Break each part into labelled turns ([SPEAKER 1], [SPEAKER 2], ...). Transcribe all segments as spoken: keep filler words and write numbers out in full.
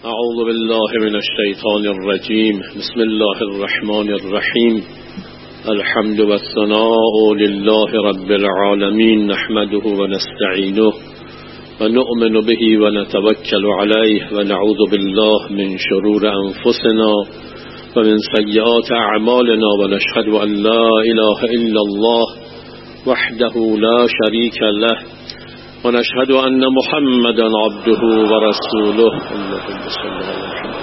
[SPEAKER 1] اعوذ بالله من الشیطان الرجیم. بسم الله الرحمن الرحیم. الحمد والثناء لله رب العالمین، نحمده ونستعینه ونؤمن به ونتوکل علیه ونعوذ بالله من شرور انفسنا ومن سیئات اعمالنا ونشهد ان لا اله الا الله وحده لا شریک له ونشهد أن محمدا عبده ورسوله. اللهم صل على محمد.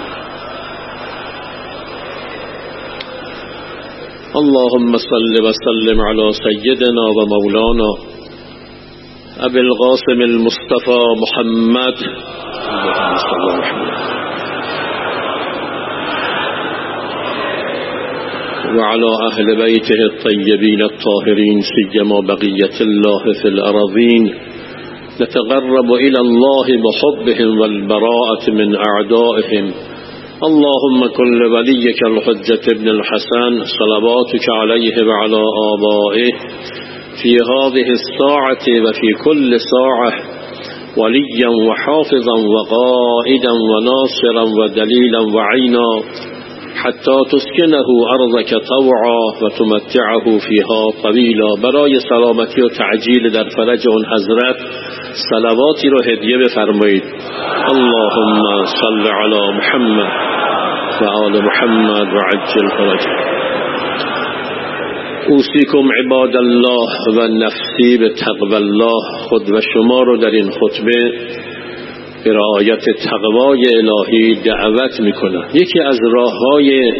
[SPEAKER 1] اللهم صل وسلم على سيدنا ومولانا أبي القاسم المصطفى محمد. اللهم صل على محمد وعلى أهل بيته الطيبين الطاهرين، سيما بقية الله في الأراضين. نتقرب إلى الله بحبهم والبراءة من أعدائهم. اللهم كن وليك الحجة ابن الحسن صلواتك عليه وعلى آبائه في هذه الساعة وفي كل ساعة وليا وحافظا وقائدا وناصرا ودليلا وعينا حتى تسكنه أرضك طوعا وتمتعه فيها طويلا. برای سلامتی و تعجیل در فرج اون حضرت صلواتی رو هدیه بفرمایید. اللهم صل علی محمد و آل محمد و عجل فرجه. اوصیکم عباد الله و نفسی به تقوی الله. خود و شما رو در این خطبه به رعایت تقوای الهی دعوت میکنم. یکی از راه‌های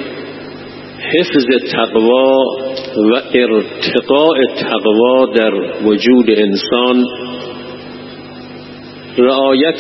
[SPEAKER 1] حفظ تقوا و ارتقاء تقوا در وجود انسان رعایت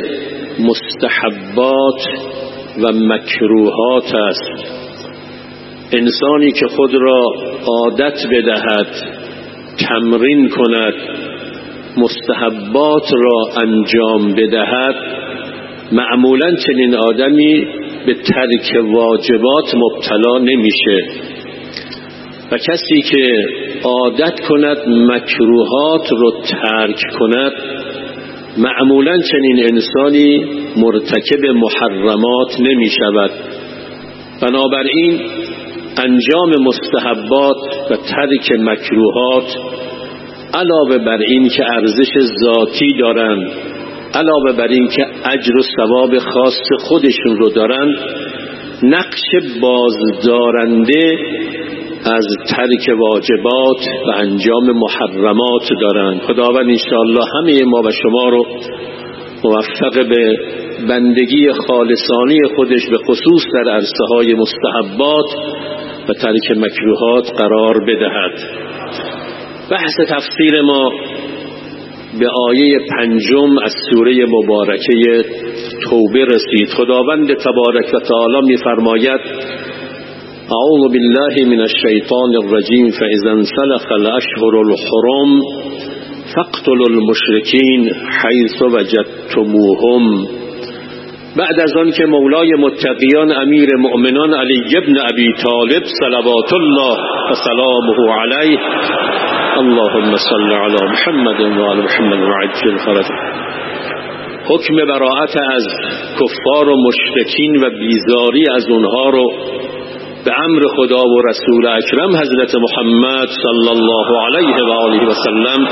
[SPEAKER 1] مستحبات و مکروهات است. انسانی که خود را عادت بدهد، تمرین کند، مستحبات را انجام بدهد، معمولا چنین آدمی به ترک واجبات مبتلا نمیشه. و کسی که عادت کند مکروهات رو ترک کند، معمولا چنین انسانی مرتکب محرمات نمی شود. بنابراین انجام مستحبات و ترک مکروهات علاوه بر این که ارزش ذاتی دارند، علاوه بر این که اجر و ثواب خاص خودشون رو دارند، نقش بازدارنده از ترک واجبات و انجام محرمات دارند. خداوند انشاءالله همه ما و شما رو موفق به بندگی خالصانه خودش به خصوص در عرصه های مستحبات و ترک مکروهات قرار بدهد. بحث تفسیر ما به آیه پنجم از سوره مبارکه توبه رسید. خداوند تبارک و تعالی می فرماید: اعوذ بالله من الشیطان الرجیم فاذا انسلخ الاشهر الحرم فاقتلوا المشرکین حیث وجدتموهم. بعد از آن که مولای متقیان امیر مؤمنان علی ابن ابی طالب صلوات الله و سلامه علیه، اللهم صل علی محمد و آل محمد و عجل فرجه، حکم براءت از کفار و مشرکین و بیزاری از اونها رو به امر خدا و رسول اکرم حضرت محمد صلی الله علیه و آله و سلم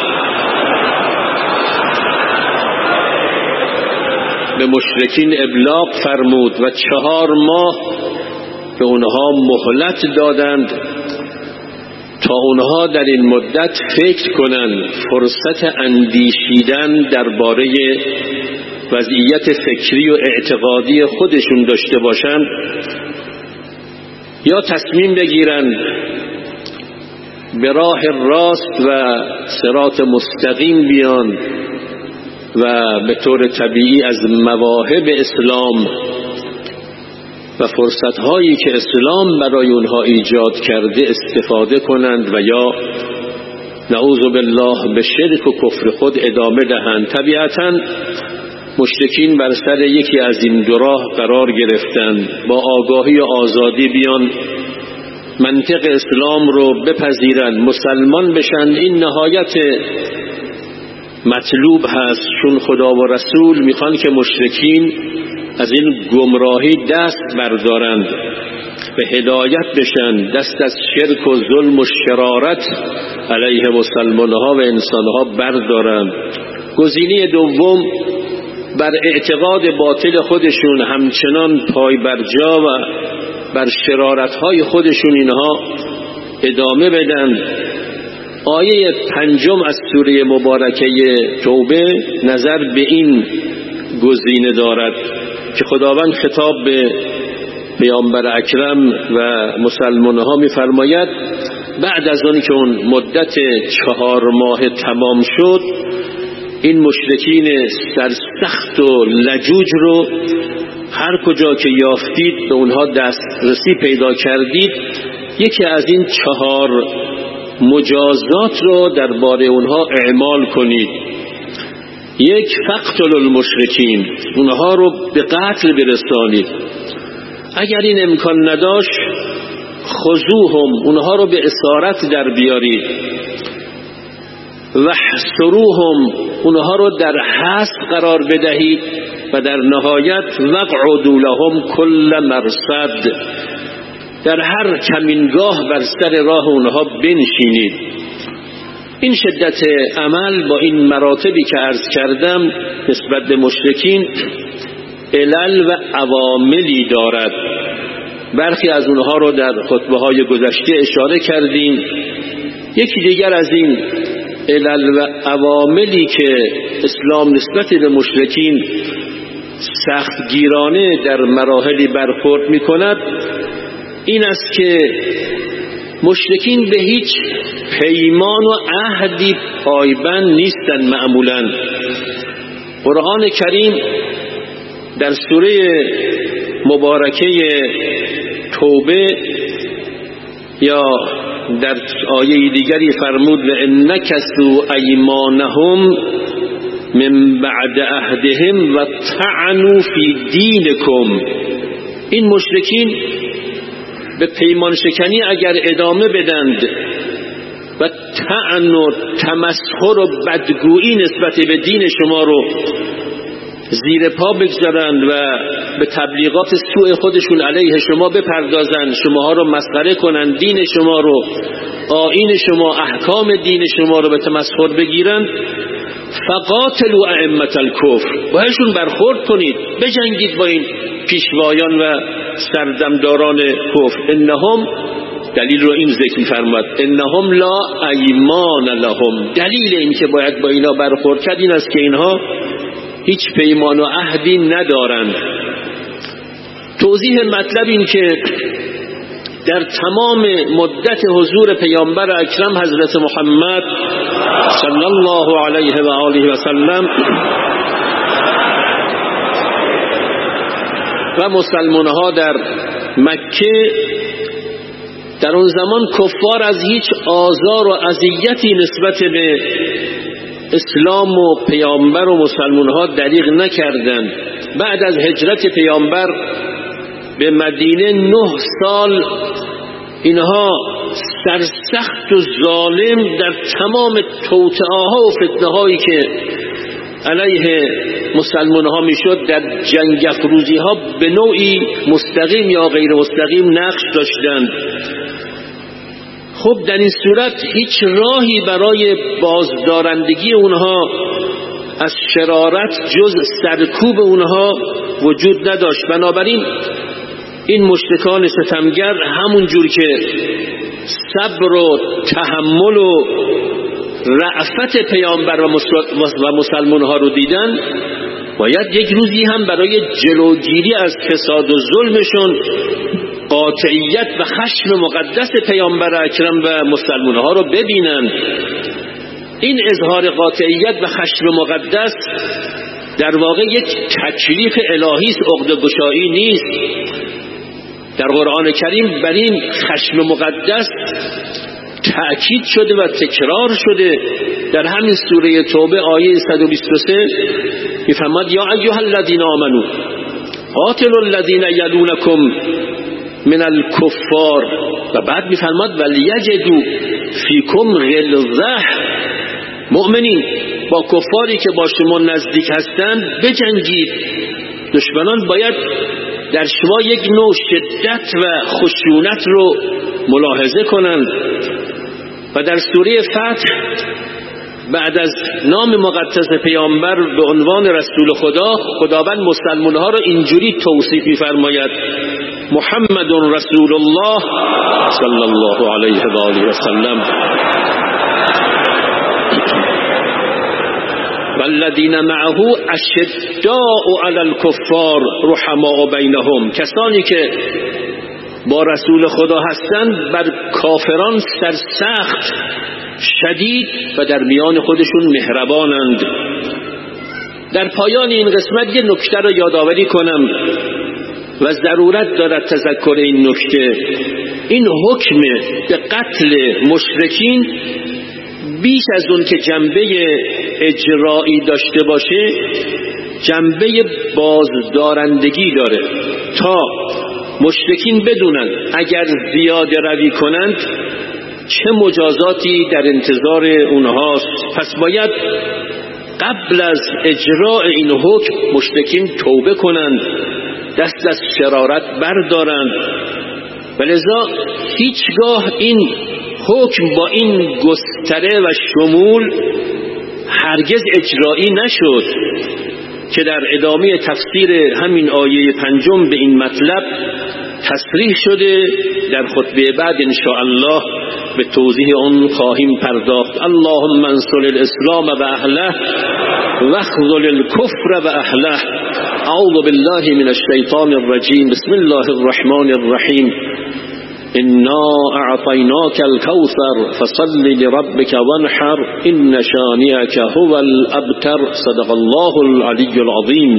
[SPEAKER 1] به مشرکین ابلاغ فرمود و چهار ماه به اونها مهلت دادند تا اونها در این مدت فکر کنند، فرصت اندیشیدن درباره وضعیت فکری و اعتقادی خودشون داشته باشند یا تصمیم بگیرن به راه راست و صراط مستقیم بیان و به طور طبیعی از مواهب اسلام و فرصت‌هایی که اسلام برای اونها ایجاد کرده استفاده کنند و یا نعوذ بالله به شرک و کفر خود ادامه دهند. طبیعتاً مشرکین بر سر یکی از این دو راه قرار گرفتند. با آگاهی و آزادی بیان منطق اسلام رو بپذیرند، مسلمان بشن، این نهایت مطلوب هست، چون خدا و رسول میخوان که مشرکین از این گمراهی دست بردارند به هدایت بشن، دست از شرک و ظلم و شرارت علیه مسلمانها و انسانها بردارند. گزینه دوم بر اعتقاد باطل خودشون همچنان پای برجا و بر شرارتهای خودشون اینها ادامه بدن. آیه پنجم از سوره مبارکه توبه نظر به این گزینه دارد که خداوند خطاب به پیامبر اکرم و مسلمانها می‌فرماید بعد از آن که اون مدت چهار ماه تمام شد، این مشرکین سرسخت و لجوج رو هر کجا که یافتید به اونها دسترسی پیدا کردید، یکی از این چهار مجازات رو درباره اونها اعمال کنید. یک، فقتل المشرکین، اونها رو به قتل برسانید. اگر این امکان نداشت خذوهم، اونها رو به اسارت در بیارید. وحصروهم، اونها رو در حبس قرار بدهید. و در نهایت وقعدوا لهم کل مرصد، در هر کمینگاه بر سر راه اونها بنشینید. این شدت عمل با این مراتبی که عرض کردم نسبت به مشرکین علل و عواملی دارد. برخی از اونها رو در خطبه های گذشته اشاره کردیم. یکی دیگر از این علل و عواملی که اسلام نسبت به مشرکین سختگیرانه در مراحلی برخورد می کند این است که مشرکین به هیچ پیمان و عهدی پایبند نیستند. معمولا قرآن کریم در سوره مبارکه توبه یا در آیه دیگری فرمود و ان نکثوا ایمانهم من بعد عهدهم و طعنوا فی دینکم، این مشرکین به پیمان شکنی اگر ادامه بدند و طعن و تمسخر و بدگویی نسبت به دین شما رو زیر پا بگذارند و به تبلیغات سوء خودشون علیه شما بپردازند، شماها رو مسخره کنند، دین شما رو، آیین شما، احکام دین شما رو به تمسخر بگیرند، فقاتلوا ائمة الکفر، باشون برخورد کنید، بجنگید با این پیشوایان و سردمداران کفر. انهم، دلیل رو این ذکر فرمود، انهم لا ایمان لهم، دلیل این که باید با اینا برخورد کرد این است که اینها هیچ پیمان و عهدی ندارند. توضیح مطلب این که در تمام مدت حضور پیامبر اکرم حضرت محمد صلی الله علیه و آله و سلم و مسلمانها در مکه در اون زمان کفار از هیچ آزار و اذیتی نسبت به اسلام و پیامبر و مسلمانها دریغ نکردند. بعد از هجرت پیامبر به مدینه نه سال اینها سرسخت و ظالم در تمام توطئه‌ها و فتنه‌هایی که علیه مسلمان‌ها میشد در جنگ افروزی‌ها به نوعی مستقیم یا غیر مستقیم نقش داشتند. خب در این صورت هیچ راهی برای بازدارندگی اونها از شرارت جز سرکوب اونها وجود نداشت. بنابراین این مشرکان ستمگر همون جور که صبر و تحمل و رأفت پیامبر و مسلمانها رو دیدن، باید یک روزی هم برای جلوگیری از فساد و ظلمشون قاطعیت و خشم مقدس پیامبر اکرم و مسلمانها رو ببینن. این اظهار قاطعیت و خشم مقدس در واقع یک تکلیف الهی است، عقده گشایی نیست. در قرآن کریم بر این خشم مقدس تأکید شده و تکرار شده. در همین سوره توبه آیه صد و بیست و سه میفرماد یا ایها الذین آمنوا قاتلوا الذین یلونکم من الکفار، و بعد میفرماد ولیجدوا فیکم غلظه، مؤمنین با کفاری که با شما نزدیک هستند بجنگید دشمنان باید در شما یک نوع شدت و خشونت رو ملاحظه کنند. و در سوره فتح بعد از نام مقدس پیامبر به عنوان رسول خدا، خداوند مسلمان‌ها را اینجوری توصیف می‌فرماید: محمد رسول الله صلی الله علیه و آله و سلم والذین معه اشداء علی الکفار رحماء بینهم. کسانی که با رسول خدا هستند بر کافران سرسخت، شدید و در میان خودشون مهربانند. در پایان این قسمت یه نکته را یادآوری کنم و ضرورت دارد تذکر این نکته. این حکم به قتل مشرکین بیش از اون که جنبه اجرایی داشته باشه، جنبه بازدارندگی داره تا مشرکین بدونن اگر زیاده روی کنند چه مجازاتی در انتظار اونهاست. پس باید قبل از اجراء این حکم مشرکین توبه کنند، دست از شرارت بردارند. ولذا هیچگاه این حکم با این گستره و شمول هرگز اجرایی نشد که در ادامه تفسیر همین آیه پنجم به این مطلب تصریح شده. در خطبه بعد ان شاء الله به توضیح آن خواهیم پرداخت. اللهم انصر الاسلام و اهله واخذل الكفر و اهله. اعوذ بالله من الشیطان الرجیم. بسم الله الرحمن الرحیم. إنا أعطيناك الكوثر فصل لربك وانحر إن شانئك هو الأبتر. صدق الله العلي العظيم.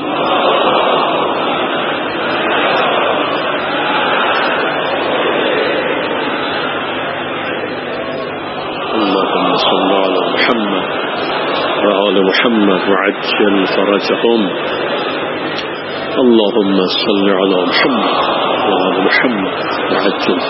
[SPEAKER 1] اللهم صل على محمد وآل محمد وعجل فرجهم. اللهم صل على محمد وآل محمد وعجل.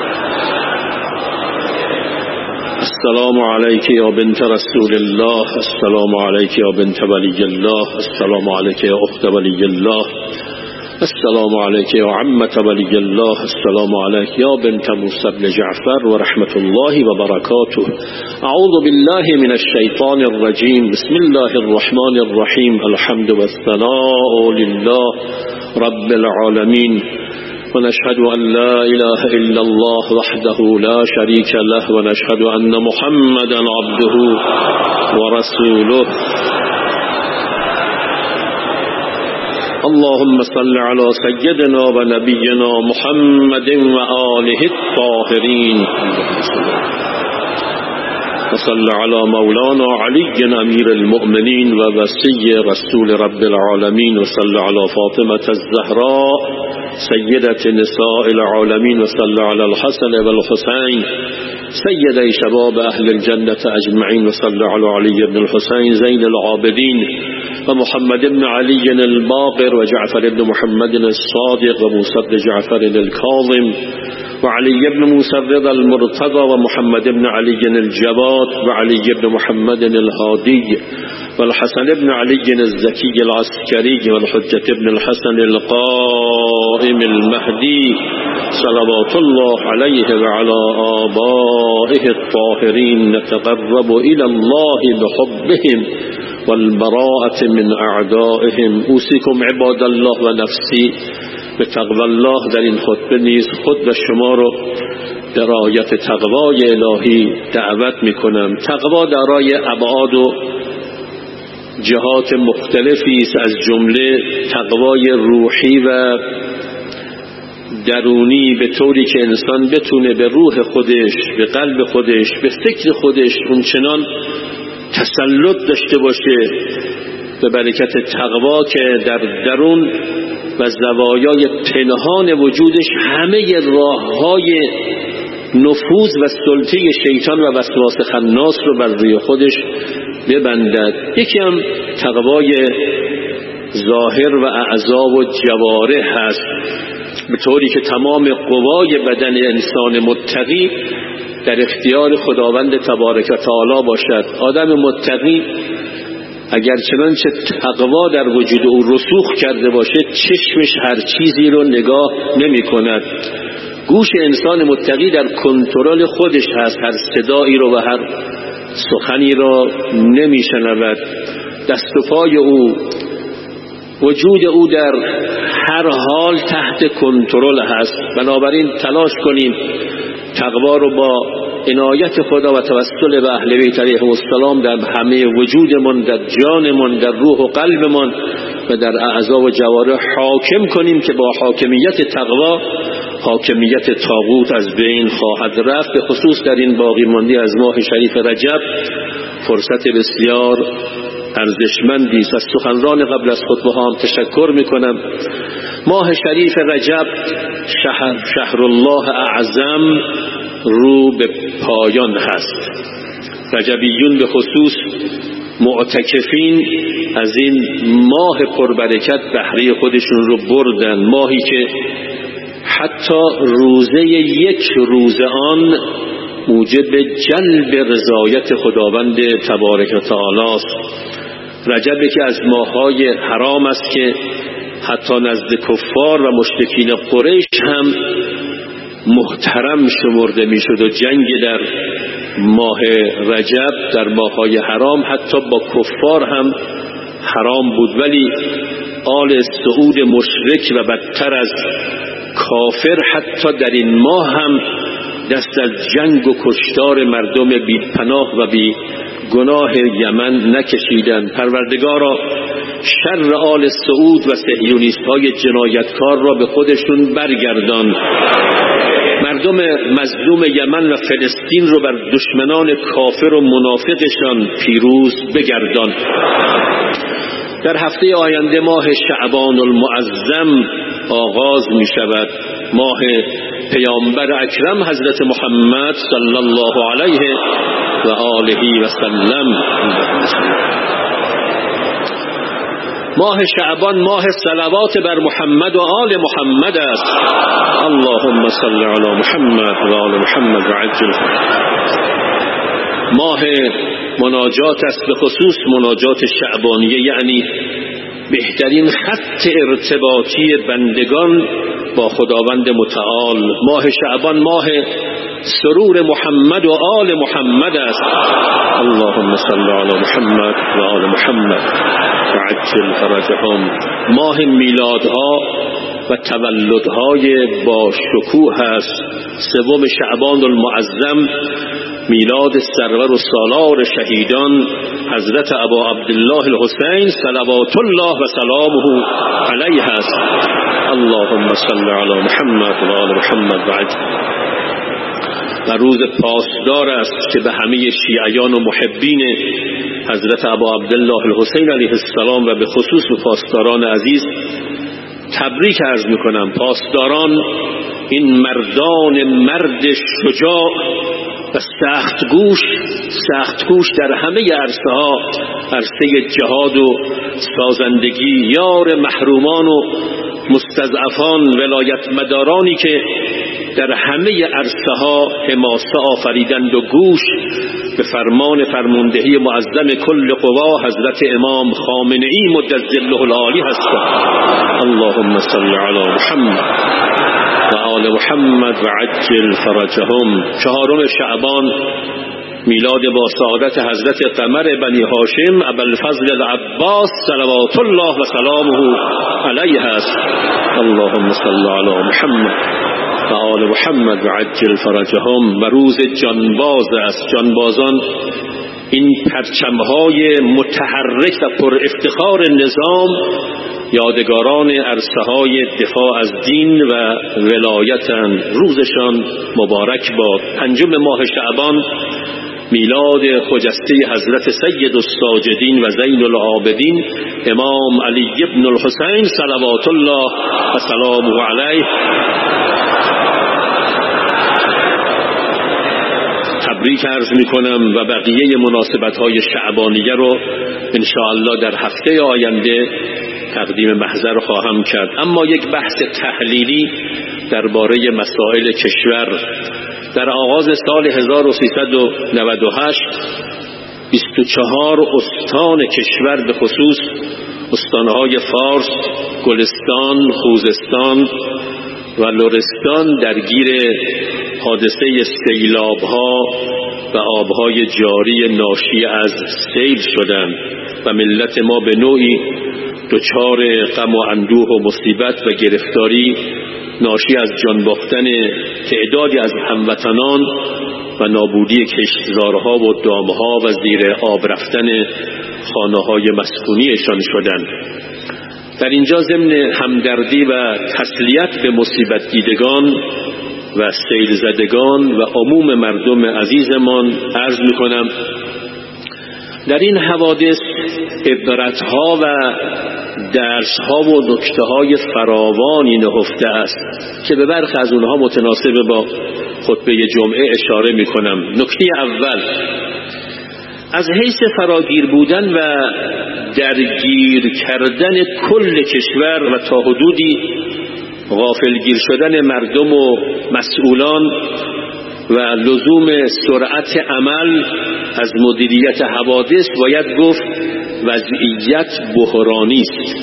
[SPEAKER 1] السلام عليك يا بنت رسول الله. السلام عليك يا بنت ولي الله. السلام عليك يا أخت ولي الله. السلام عليك يا عمة ولي الله. السلام عليك يا بنت موسى بن جعفر ورحمة الله وبركاته. أعوذ بالله من الشيطان الرجيم. بسم الله الرحمن الرحيم. الحمد والثناء لله رب العالمين، ونشهد أن لا إله إلا الله وحده لا شريك له، ونشهد أن محمدا عبده ورسوله. اللهم صل على سيدنا ونبينا محمد وآله الطاهرين، وصل على مولانا علي أمير المؤمنين ووصي رسول رب العالمين، وصل على فاطمة الزهراء سيدة نساء العالمين، وصل على الحسن والحسين سيدي شباب أهل الجنة أجمعين، وصل على علي بن الحسين زين العابدين ومحمد بن علي الباقر وجعفر بن محمد الصادق وموسى بن جعفر الكاظم وعلي بن موسى الرضا المرتضى ومحمد بن علي الجواد وعلي بن محمد الهادي والحسن بن علي الزكي العسكري والحجة بن الحسن القائم المهدي صلوات الله عليه وعلى آبائه الطاهرين. نتقرب إلى الله بحبهم والبراءة من أعدائهم. أوصيكم عباد الله ونفسي بتقوى الله. در این خطبه نیز خود و شما رو در آیت تقوای الهی دعوت میکنم. تقوا دارای ابعاد و جهات مختلفی است، از جمله تقوای روحی و درونی، به طوری که انسان بتونه به روح خودش، به قلب خودش، به فکر خودش اونچنان تسلط داشته باشه به برکت تقوا که در درون و زوایای پنهان وجودش همه راههای نفوذ و سلطه شیطان و وسواس خناس رو بر روی خودش ببندد. یکی هم تقوای ظاهر و اعضا و جوارح هست، به طوری که تمام قوای بدن انسان متقی در اختیار خداوند تبارک و تعالی باشد. آدم متقی اگر چنانچه تقوا در وجود او رسوخ کرده باشه چشمش هر چیزی رو نگاه نمی کند. گوش انسان متقی در کنترل خودش هست، هر صدایی رو و هر سخنی را نمی شنود. دست و پای او، وجود او در هر حال تحت کنترل هست. بنابراین تلاش کنیم تقوا رو با عنایت خدا و توسل به اهل بیت علیهم السلام در همه وجودمون، در جانمون، در روح و قلبمون و در اعضا و جوارح حاکم کنیم که با حاکمیت تقوا حاکمیت طاغوت از بین خواهد رفت. به خصوص در این باقی مانده از ماه شریف رجب فرصت بسیار ارزشمندی است. از سخنران قبل از خطبه ها هم تشکر میکنم. ماه شریف رجب شهر, شهر الله اعظم رو به پایان هست. رجبیون به خصوص معتکفین از این ماه پربرکت بهره خودشون رو بردن. ماهی که حتی روزه یک روزه آن موجب جلب رضایت خداوند تبارک و تعالی است. رجب که از ماه‌های حرام است که حتی نزد کفار و مشرکین قریش هم محترم شمرده میشد و جنگ در ماه رجب در ماه‌های حرام حتی با کفار هم حرام بود. ولی آل سعود مشرک و بدتر از کافر حتی در این ماه هم دست از جنگ و کشتار مردم بی پناه و بی گناه یمن نکشیدند. پروردگارا شر آل سعود و صهیونیست های جنایتکار را به خودشون برگردان. مردم مظلوم یمن و فلسطین رو بر دشمنان کافر و منافقشان پیروز بگردان. در هفته آینده ماه شعبان المعظم آغاز می شود. ماه پیامبر اکرم حضرت محمد صلی الله علیه و آله و سلم. ماه شعبان ماه صلوات بر محمد و آل محمد است. اللهم صل علی محمد و آل محمد و عجل. ماه مناجات است، به خصوص مناجات شعبانیه، یعنی بهترین خط ارتباطی بندگان با خداوند متعال. ماه شعبان ماه سرور محمد و آل محمد است. اللهم صل علی محمد و آل محمد و عجل فرجهم. ماه میلادها و تولدهای با شکوه است. سوم شعبان المعظم میلاد سرور و سالار شهیدان حضرت ابا عبدالله الحسین صلوات الله و سلامه علیه است. اللهم صل علی محمد و آل محمد و عجل. و روز پاسدار است که به همه شیعیان و محبین حضرت ابا عبدالله الحسین علیه السلام و به خصوص به پاسداران عزیز تبریک عرض میکنم. پاسداران این مردان مرد شجاع و سخت گوش سخت گوش در همه عرصه ها، عرصه جهاد و سازندگی، یار محرومان و مستضعفان، ولایت مدارانی که در همه عرصه ها حماسه آفریدند و گوش به فرمان فرماندهی معظم کل قوا حضرت امام خامنه‌ای مدظله العالی هستند. اللهم صل علی محمد و آل محمد و عجل فرجهم. چهارم شعبان میلاد با سعادت حضرت قمر بنی هاشم ابوالفضل العباس صلوات الله و سلامه علیه است. اللهم صل علی محمد و آل محمد و عجل فرجهم. و روز جانباز است. جانبازان این پرچمهای متحرک و پر افتخار نظام یادگاران عرصه‌های دفاع از دین و ولایتند. روزشان مبارک باد. پنجم ماه شعبان میلاد خجسته حضرت سید الساجدین و زین العابدین امام علی ابن الحسین صلوات الله و سلامه علیه. تبریک عرض می کنم و بقیه مناسبت های شعبانیه رو انشاءالله در هفته آینده تقدیم محضر خواهم کرد. اما یک بحث تحلیلی درباره مسائل کشور. در آغاز سال هزار و سیصد و نود و هشت بیست و چهار استان کشور به خصوص استانهای فارس، گلستان، خوزستان و لرستان درگیر حادثه سیلاب‌ها و آب‌های جاری ناشی از سیل شدند و ملت ما به نوعی دچار غم و اندوه و مصیبت و گرفتاری ناشی از جان باختن تعدادی از هموطنان و نابودی کشتزارها و دامها و زیر آب رفتن خانه‌های مسکونیشان شدند. در اینجا ضمن همدردی و تسلیت به مصیبت دیدگان و سیل زدگان و عموم مردم عزیزمان عرض می‌کنم در این حوادث عبرت‌ها و درس‌ها و نکته‌های فراوانی نهفته است که به برخی از اونها متناسب با خطبه جمعه اشاره می‌کنم. نکته اول، از حیث فراگیر بودن و درگیر کردن کل کشور و تا حدودی غافلگیر شدن مردم و مسئولان و لزوم سرعت عمل از مدیریت حوادث باید گفت وضعیت بحرانی است.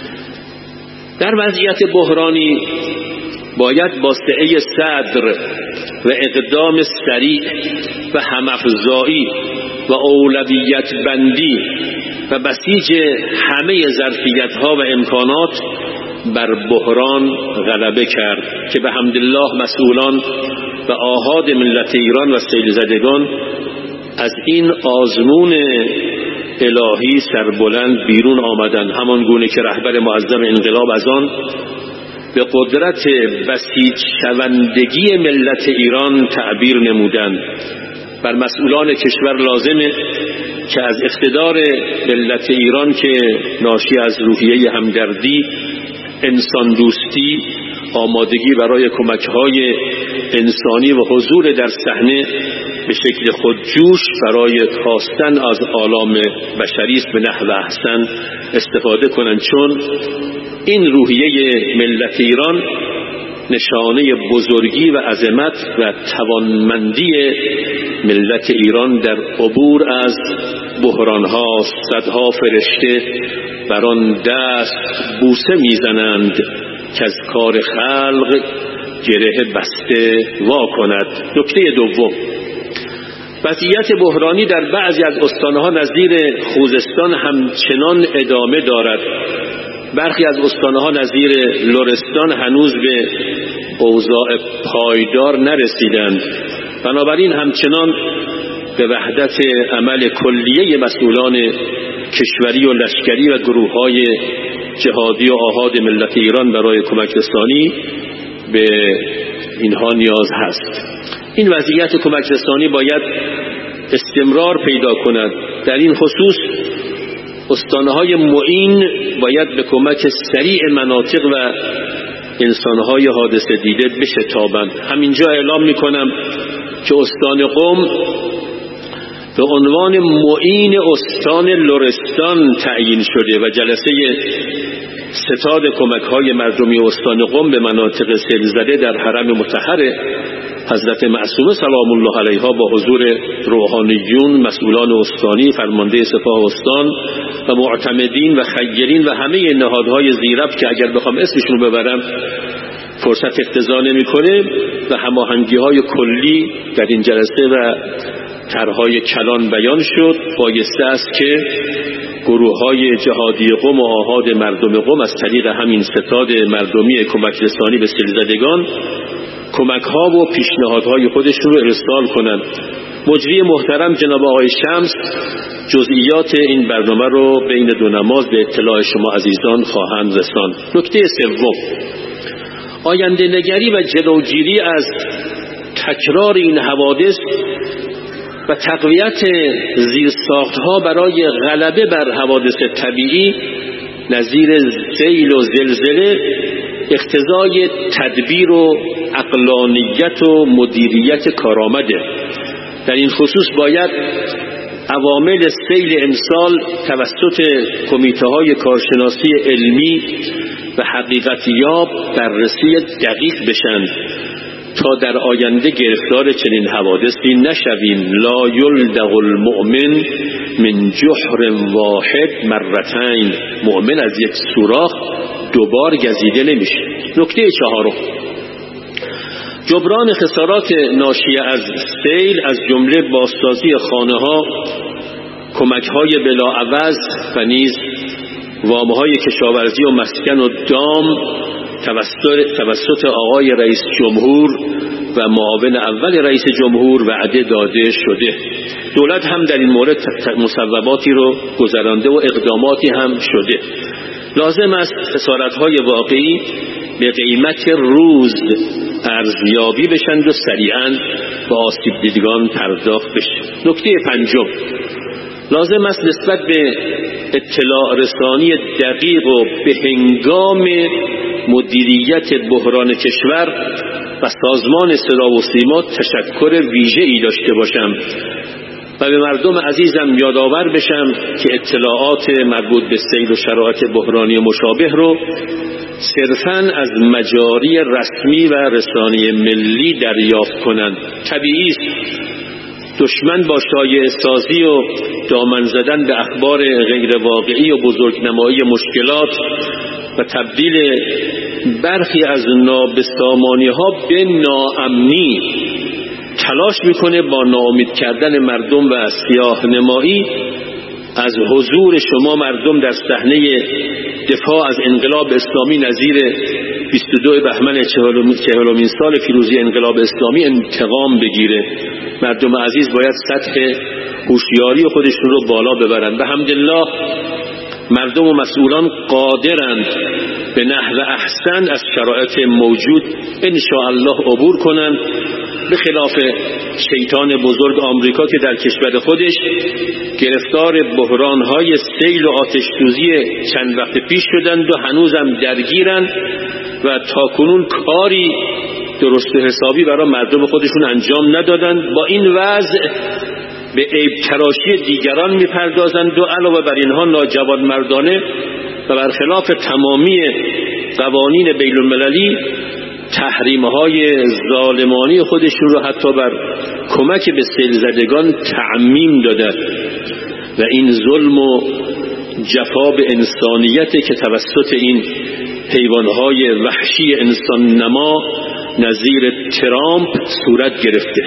[SPEAKER 1] در وضعیت بحرانی باید با سعه صدر و اقدام سریع و همافزایی و اولویت بندی و بسیج همه ظرفیت‌ها و امکانات بر بحران غلبه کرد که به حمدالله مسئولان و آحاد ملت ایران و سیل زدگان از این آزمون الهی سربلند بیرون آمدند، همان گونه که رهبر معظم انقلاب از آن به قدرت بسیج شوندگی ملت ایران تعبیر نمودند. بر مسئولان کشور لازمه که از اقتدار ملت ایران که ناشی از روحیه همدردی، انسان دوستی، آمادگی برای کمک‌های انسانی و حضور در صحنه به شکل خودجوش برای کاستن از آلام بشری است به نحو احسن استفاده کنند، چون این روحیه ملت ایران نشانه بزرگی و عظمت و توانمندی ملت ایران در عبور از بحران‌ها. صدها فرشته بر آن دست بوسه میزنند که از کار خلق گره بسته وا کند. نکته دوم، وضعیت بحرانی در بعضی از استانها نظیر خوزستان همچنان ادامه دارد. برخی از استانها نظیر لرستان هنوز به اوضاع پایدار نرسیدند. بنابراین همچنان به وحدت عمل کلیه مسئولان کشوری و لشکری و گروه‌های جهادی و آحاد ملت ایران برای کمک رسانی به اینها نیاز هست. این وضعیت کمک رسانی باید استمرار پیدا کند. در این خصوص استانهای معین باید به کمک سریع مناطق و انسانهای حادثه دیده بشتابند. همینجا اعلام میکنم که استان قم به عنوان معین استان لرستان تعیین شده و جلسه ستاد کمک‌های مردمی استان قم به مناطق سیل زده در حرم مطهر حضرت معصومه سلام الله علیها با حضور روحانیون، مسئولان استانی، فرمانده سپاه استان و معتمدین و خیرین و همه نهادهای زیرب که اگر بخوام اسمشون رو ببرم فرصت اقتضا نمی‌کنه و هماهنگی‌های کلی در این جلسه و طرح‌های کلان بیان شد. بایسته است که گروه‌های جهادی قم و آحاد مردم قم از طریق همین ستاد مردمی کمک رسانی به سیلزدگان کمک‌ها و پیشنهادهای خودشون رو ارسال کنند. مجری محترم جناب آقای شمس جزئیات این برنامه رو بین دو نماز به اطلاع شما عزیزان خواهند رساند. نکته سوم، آینده نگری و جلوگیری از تکرار این حوادث و تقویت زیرساخت‌ها برای غلبه بر حوادث طبیعی نظیر سیل و زلزله اقتضای تدبیر و عقلانیت و مدیریت کارآمده. در این خصوص باید عوامل سیل امسال توسط کمیته‌های کارشناسی علمی و حقیقتیاب بررسی دقیق بشن تا در آینده گرفتار چنین حوادثی نشویم. لا یلدغ المؤمن من جحر واحد مرتين. مؤمن از یک سوراخ دوبار گزیده نمیشه. نکته چهارم، جبران خسارات ناشی از سیل، از جمله بازسازی خانه‌ها، کمک‌های بلاعوض و نیز وام‌های کشاورزی و مسکن و دام توسط توسط آقای رئیس جمهور و معاون اول رئیس جمهور وعده داده شده. دولت هم در این مورد مصوباتی رو گذرانده و اقداماتی هم شده. لازم است خسارت‌های واقعی به قیمت روز ارزیابی بشند و سریعاً به آسیب دیدگان پرداخت بشه. نکته پنجم، لازم است نسبت به اطلاع رسانی دقیق و به هنگام مدیریت بحران کشور و سازمان صدا و سیما تشکر ویژه‌ای داشته باشم و به مردم عزیزم یادآور بشم که اطلاعات مربوط به سیل و شرایط بحرانی مشابه رو صرفاً از مجاری رسمی و رسانه ملی دریافت کنند. طبیعی است دشمن با شایعه سازی و دامن زدن به اخبار غیر واقعی و بزرگنمایی مشکلات و تبدیل برخی از نابسامانی ها به ناامنی تلاش میکنه با ناامید کردن مردم و سیاه نمایی از حضور شما مردم در صحنه دفاع از انقلاب اسلامی نظیر بیست و دو بهمن چهلمین سال پیروزی انقلاب اسلامی انتقام بگیره. مردم عزیز باید سطح هوشیاری خودشون رو بالا ببرن. به حمدالله مردم و مسئولان قادرند به نحو احسن از شرایط موجود انشاءالله عبور کنند، به خلاف شیطان بزرگ آمریکا که در کشور خودش گرفتار بحران‌های سیل و آتش‌سوزی چند وقت پیش شدند و هنوزم درگیرند و تاکنون کاری درست حسابی برای مردم خودشون انجام ندادند. با این وضع به عیب تراشی دیگران میپردازند و علاوه بر اینها ناجوانمردانه و برخلاف تمامی قوانین بین المللی تحریم‌های ظالمانه خودشون رو حتی بر کمک به سیل زدگان تعمیم دادند و این ظلم و جفا به انسانیت که توسط این حیوان‌های وحشی انسان نما نظیر ترامپ صورت گرفته.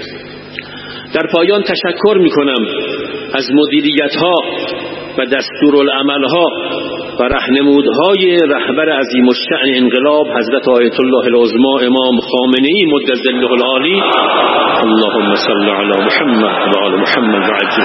[SPEAKER 1] در پایان تشکر می‌کنم از مدیریت‌ها و دستورالعمل‌ها و راهنمودهای رهبر عظیم الشأن انقلاب حضرت آیت الله العظما امام خامنه‌ای مد ظله العالی. اللهم صل علی محمد و آل محمد و عجل.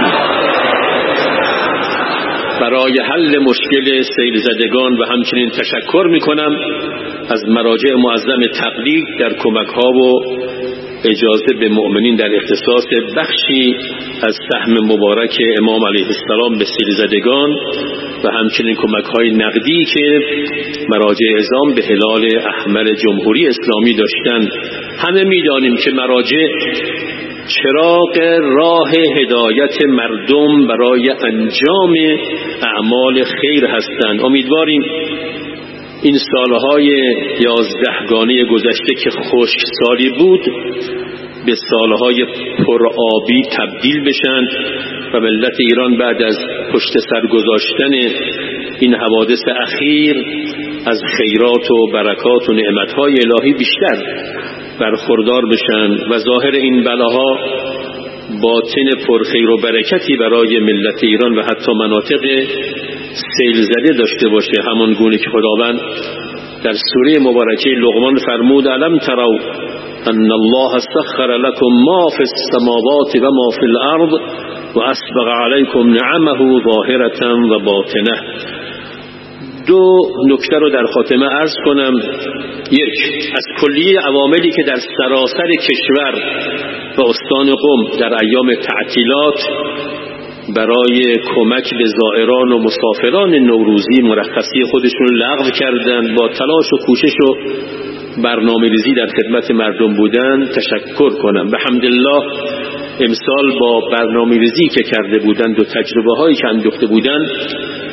[SPEAKER 1] برای حل مشکل سیل زدگان و همچنین تشکر می‌کنم از مراجع معظم تقلید در کمک‌ها و اجازه به مؤمنین در اختصاص بخشی از سهم مبارک امام علیه السلام به سیل زدگان و همچنین کمک‌های نقدی که مراجع اعظام به هلال احمر جمهوری اسلامی داشتند. همه می‌دانیم که مراجع چراغ راه هدایت مردم برای انجام اعمال خیر هستند. امیدواریم این سالهای یازدهگانه گذشته که خشک سالی بود به سالهای پرآبی تبدیل بشن و ملت ایران بعد از پشت سر گذاشتن این حوادث اخیر از خیرات و برکات و نعمتهای الهی بیشتر برخوردار بشن و ظاهر این بلاها باطن پرخیر و برکتی برای ملت ایران و حتی مناطق سیل زده داشته باشه، همون گونه که خداوند در سوره مبارکه لقمان فرمود الم تروا ان الله سخر لكم ما في السماوات و ما في الارض و اسبغ عليكم نعمه ظاهرة و باطنه. دو نکته رو در خاتمه عرض کنم. یک، از کلیه عواملی که در سراسر کشور و استان قم در ایام تعطیلات برای کمک به زائران و مسافران نوروزی مرخصی خودشون لغو کردند، با تلاش و کوشش و برنامه‌ریزی در خدمت مردم بودند تشکر کنم. به حمدالله امسال با برنامه‌ریزی که کرده بودند و تجربه هایی که اندوخته بودند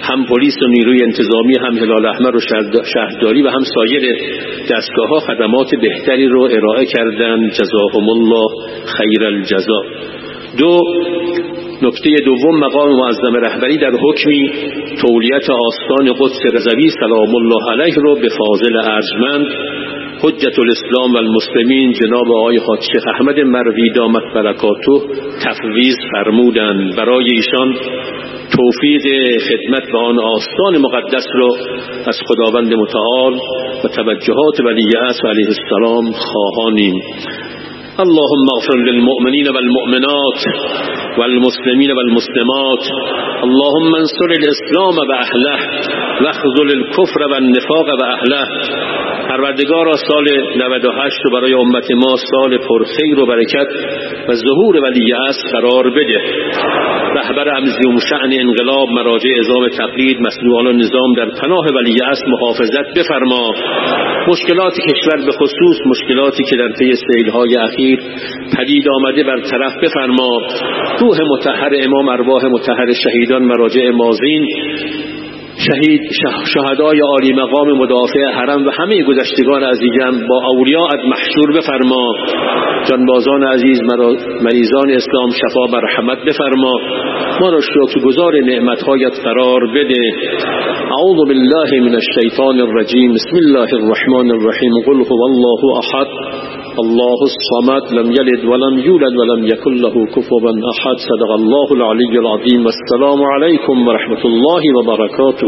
[SPEAKER 1] هم پلیس و نیروی انتظامی، هم هلال احمر و شهرداری و هم سایر دستگاه‌ها خدمات بهتری رو ارائه کردند. جزاهم الله خیر الجزا. دو، نکته دوم، مقام معظم رهبری در حکمی تولیت آستان قدس رضوی سلام الله علیه رو به فاضل ارجمند حجت الاسلام و المسلمین جناب آقای حاج شیخ احمد مروی دامت برکاته تفویض فرمودند. برای ایشان توفیق خدمت به آن آستان مقدس را از خداوند متعال و توجهات ولیعصر علیه السلام خواهانیم. اللهم اغفر للمؤمنين والمؤمنات والمسلمين والمسلمات. اللهم انصر الاسلام واهله واخذل الكفر والنفاق واهله. پروردگارا سال نود و هشت رو برای امت ما سال پرخیر و برکت و ظهور ولیعصر قرار بده. رهبر عظیم شأن انقلاب، مراجع اعزام تقلید، مسئولان نظام در پناه ولیعصر محافظت بفرما. مشکلات کشور به خصوص مشکلاتی که در پی سیل‌های اخیر پدید آمده برطرف بفرما. روح مطهر امام، ارواح مطهر شهیدان، مراجع ماضین، شهید شهدای عالی مقام مدافع حرم و همه گذشتگان عزیزم با اولیاءت محشور بفرما. جانبازان عزیز، مریضان اسلام شفا و رحمت بفرما. ما را شکرگزار نعمت‌هایت قرار بده. اعوذ بالله من الشیطان الرجیم. بسم الله الرحمن الرحیم. قل هو الله احد الله الصمد لم يلد ولم يولد ولم يكن له كفوا احد. صدق الله العلی العظیم. والسلام علیکم و رحمت الله و برکاته.